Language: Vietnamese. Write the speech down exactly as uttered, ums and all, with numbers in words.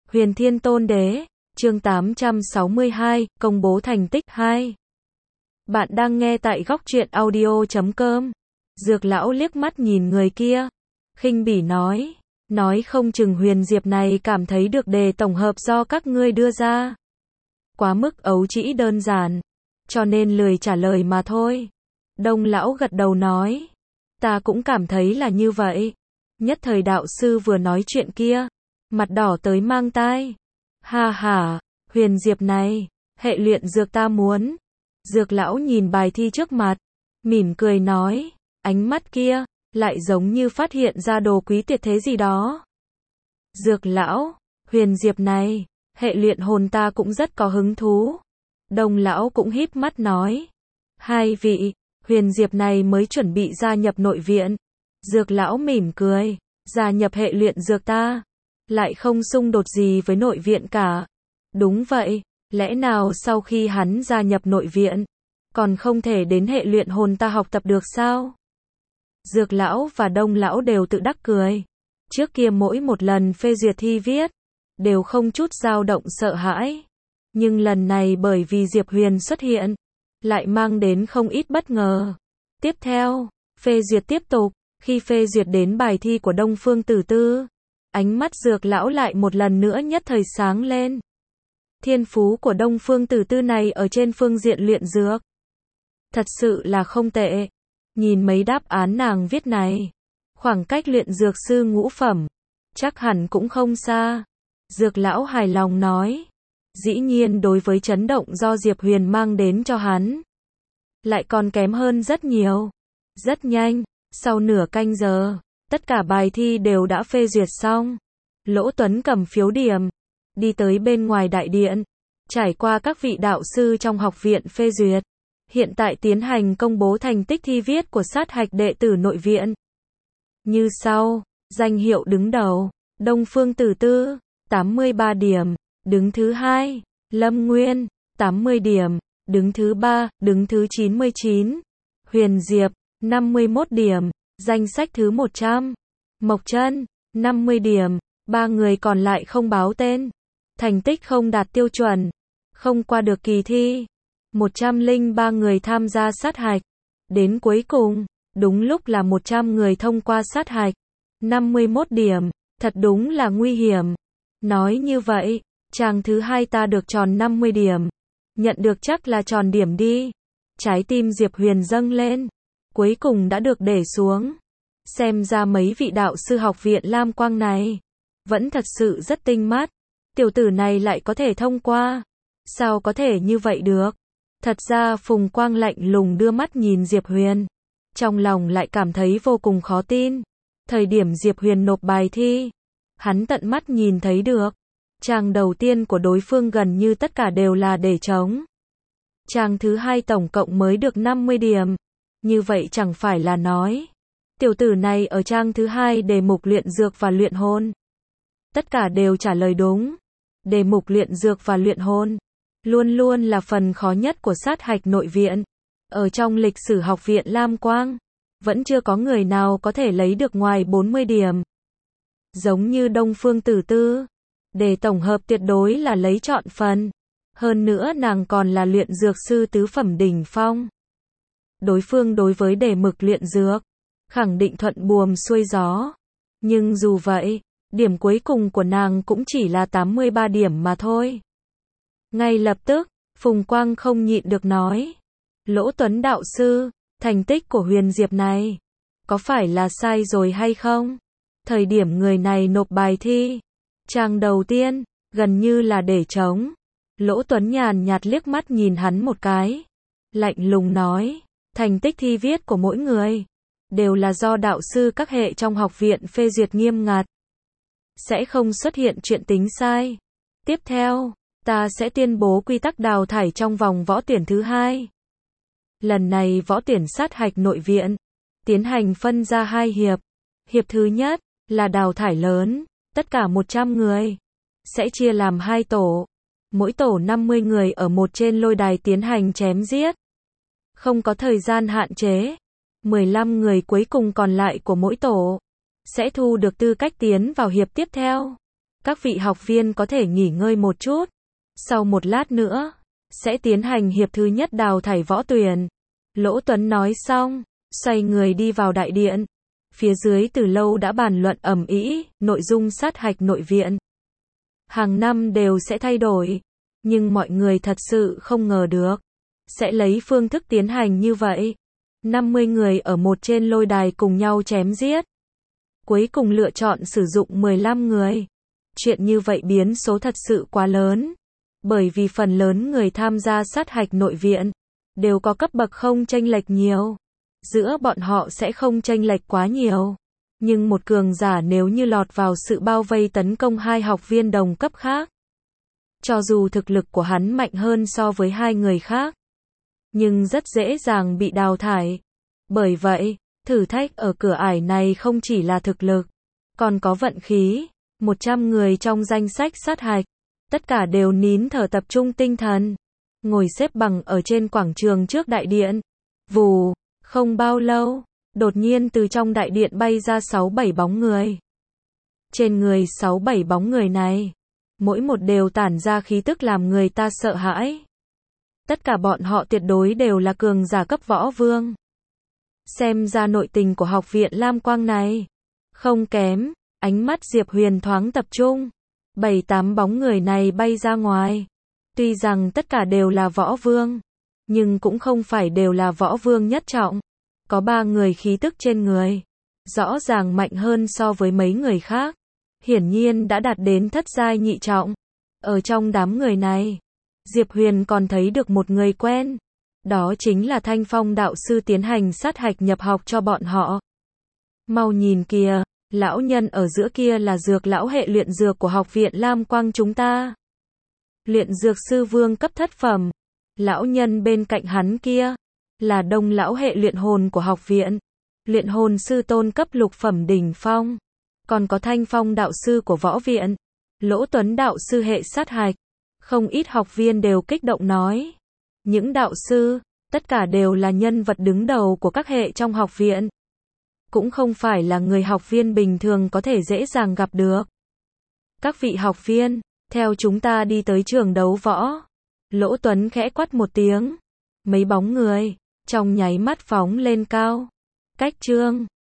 Huyền Thiên Tôn Đế, chương tám trăm sáu mươi hai, công bố thành tích hai. Bạn đang nghe tại góc truyện audio chấm com. Dược lão liếc mắt nhìn người kia, khinh bỉ nói, nói không chừng Huyền Diệp này cảm thấy được đề tổng hợp do các ngươi đưa ra quá mức ấu trĩ đơn giản, cho nên lười trả lời mà thôi. Đông lão gật đầu nói, ta cũng cảm thấy là như vậy. Nhất thời đạo sư vừa nói chuyện kia, mặt đỏ tới mang tai. Ha ha, Huyền Diệp này, hệ luyện dược ta muốn. Dược lão nhìn bài thi trước mặt, mỉm cười nói, ánh mắt kia, lại giống như phát hiện ra đồ quý tuyệt thế gì đó. Dược lão, Huyền Diệp này, hệ luyện hồn ta cũng rất có hứng thú. Đông lão cũng híp mắt nói, hai vị, Huyền Diệp này mới chuẩn bị gia nhập nội viện. Dược lão mỉm cười, gia nhập hệ luyện dược ta, lại không xung đột gì với nội viện cả. Đúng vậy, lẽ nào sau khi hắn gia nhập nội viện, còn không thể đến hệ luyện hồn ta học tập được sao? Dược lão và Đông lão đều tự đắc cười. Trước kia mỗi một lần phê duyệt thi viết, đều không chút dao động sợ hãi. Nhưng lần này bởi vì Diệp Huyền xuất hiện, lại mang đến không ít bất ngờ. Tiếp theo, phê duyệt tiếp tục, khi phê duyệt đến bài thi của Đông Phương Tử Tư, ánh mắt dược lão lại một lần nữa nhất thời sáng lên. Thiên phú của Đông Phương Tử Tư này ở trên phương diện luyện dược, thật sự là không tệ. Nhìn mấy đáp án nàng viết này, khoảng cách luyện dược sư ngũ phẩm, chắc hẳn cũng không xa. Dược lão hài lòng nói, dĩ nhiên đối với chấn động do Diệp Huyền mang đến cho hắn, lại còn kém hơn rất nhiều. Rất nhanh, sau nửa canh giờ, tất cả bài thi đều đã phê duyệt xong. Lỗ Tuấn cầm phiếu điểm, đi tới bên ngoài đại điện, trải qua các vị đạo sư trong học viện phê duyệt. Hiện tại tiến hành công bố thành tích thi viết của sát hạch đệ tử nội viện. Như sau, danh hiệu đứng đầu, Đông Phương Tử Tư, tám mươi ba điểm, đứng thứ hai, Lâm Nguyên, tám mươi điểm, đứng thứ ba, đứng thứ chín mươi chín, Huyền Diệp, năm mươi mốt điểm, danh sách thứ một trăm, Mộc Trân, năm mươi điểm, ba người còn lại không báo tên, thành tích không đạt tiêu chuẩn, không qua được kỳ thi. một trăm lẻ ba người tham gia sát hạch, đến cuối cùng, đúng lúc là một trăm người thông qua sát hạch, năm mươi mốt điểm, thật đúng là nguy hiểm. Nói như vậy, chàng thứ hai ta được tròn năm mươi điểm, nhận được chắc là tròn điểm đi. Trái tim Diệp Huyền dâng lên, cuối cùng đã được để xuống. Xem ra mấy vị đạo sư học viện Lam Quang này, vẫn thật sự rất tinh mắt. Tiểu tử này lại có thể thông qua, sao có thể như vậy được? Thật ra Phùng Quang lạnh lùng đưa mắt nhìn Diệp Huyền, trong lòng lại cảm thấy vô cùng khó tin. Thời điểm Diệp Huyền nộp bài thi, hắn tận mắt nhìn thấy được, trang đầu tiên của đối phương gần như tất cả đều là để trống. Trang thứ hai tổng cộng mới được năm mươi điểm. Như vậy chẳng phải là nói, tiểu tử này ở trang thứ hai đề mục luyện dược và luyện hồn, tất cả đều trả lời đúng. Đề mục luyện dược và luyện hồn luôn luôn là phần khó nhất của sát hạch nội viện. Ở trong lịch sử học viện Lam Quang, vẫn chưa có người nào có thể lấy được ngoài bốn mươi điểm. Giống như Đông Phương Tử Tư, đề tổng hợp tuyệt đối là lấy trọn phần. Hơn nữa nàng còn là luyện dược sư tứ phẩm đỉnh phong. Đối phương đối với đề mục luyện dược, khẳng định thuận buồm xuôi gió. Nhưng dù vậy, điểm cuối cùng của nàng cũng chỉ là tám mươi ba điểm mà thôi. Ngay lập tức, Phùng Quang không nhịn được nói, Lỗ Tuấn đạo sư, thành tích của Huyền Diệp này, có phải là sai rồi hay không? Thời điểm người này nộp bài thi, trang đầu tiên, gần như là để trống. Lỗ Tuấn nhàn nhạt liếc mắt nhìn hắn một cái, lạnh lùng nói, thành tích thi viết của mỗi người, đều là do đạo sư các hệ trong học viện phê duyệt nghiêm ngặt, sẽ không xuất hiện chuyện tính sai. Tiếp theo, ta sẽ tuyên bố quy tắc đào thải trong vòng võ tuyển thứ hai. Lần này võ tuyển sát hạch nội viện, tiến hành phân ra hai hiệp. Hiệp thứ nhất, là đào thải lớn, tất cả một trăm người, sẽ chia làm hai tổ. Mỗi tổ năm mươi người ở một trên lôi đài tiến hành chém giết. Không có thời gian hạn chế. mười lăm người cuối cùng còn lại của mỗi tổ, sẽ thu được tư cách tiến vào hiệp tiếp theo. Các vị học viên có thể nghỉ ngơi một chút. Sau một lát nữa, sẽ tiến hành hiệp thứ nhất đào thải võ tuyển. Lỗ Tuấn nói xong, xoay người đi vào đại điện. Phía dưới từ lâu đã bàn luận ầm ĩ, nội dung sát hạch nội viện. Hàng năm đều sẽ thay đổi, nhưng mọi người thật sự không ngờ được, sẽ lấy phương thức tiến hành như vậy. năm mươi người ở một trên lôi đài cùng nhau chém giết. Cuối cùng lựa chọn sử dụng mười lăm người. Chuyện như vậy biến số thật sự quá lớn, bởi vì phần lớn người tham gia sát hạch nội viện đều có cấp bậc không chênh lệch nhiều. Giữa bọn họ sẽ không chênh lệch quá nhiều. Nhưng một cường giả nếu như lọt vào sự bao vây tấn công hai học viên đồng cấp khác, cho dù thực lực của hắn mạnh hơn so với hai người khác, nhưng rất dễ dàng bị đào thải. Bởi vậy, thử thách ở cửa ải này không chỉ là thực lực, còn có vận khí. một trăm người trong danh sách sát hạch, tất cả đều nín thở tập trung tinh thần, ngồi xếp bằng ở trên quảng trường trước đại điện. Vù, không bao lâu, đột nhiên từ trong đại điện bay ra sáu bảy bóng người. Trên người sáu bảy bóng người này, mỗi một đều tản ra khí tức làm người ta sợ hãi. Tất cả bọn họ tuyệt đối đều là cường giả cấp võ vương. Xem ra nội tình của học viện Lam Quang này không kém. Ánh mắt Diệp Huyền thoáng tập trung. Bảy tám bóng người này bay ra ngoài. Tuy rằng tất cả đều là võ vương, nhưng cũng không phải đều là võ vương nhất trọng. Có ba người khí tức trên người rõ ràng mạnh hơn so với mấy người khác. Hiển nhiên đã đạt đến thất giai nhị trọng. Ở trong đám người này, Diệp Huyền còn thấy được một người quen. Đó chính là Thanh Phong đạo sư tiến hành sát hạch nhập học cho bọn họ. Mau nhìn kìa, lão nhân ở giữa kia là dược lão hệ luyện dược của học viện Lam Quang chúng ta. Luyện dược sư vương cấp thất phẩm. Lão nhân bên cạnh hắn kia là Đông lão hệ luyện hồn của học viện. Luyện hồn sư tôn cấp lục phẩm đỉnh phong. Còn có Thanh Phong đạo sư của võ viện. Lỗ Tuấn đạo sư hệ sát hạch. Không ít học viên đều kích động nói. Những đạo sư, tất cả đều là nhân vật đứng đầu của các hệ trong học viện. Cũng không phải là người học viên bình thường có thể dễ dàng gặp được. Các vị học viên, theo chúng ta đi tới trường đấu võ. Lỗ Tuấn khẽ quát một tiếng. Mấy bóng người, trong nháy mắt phóng lên cao. Cách chương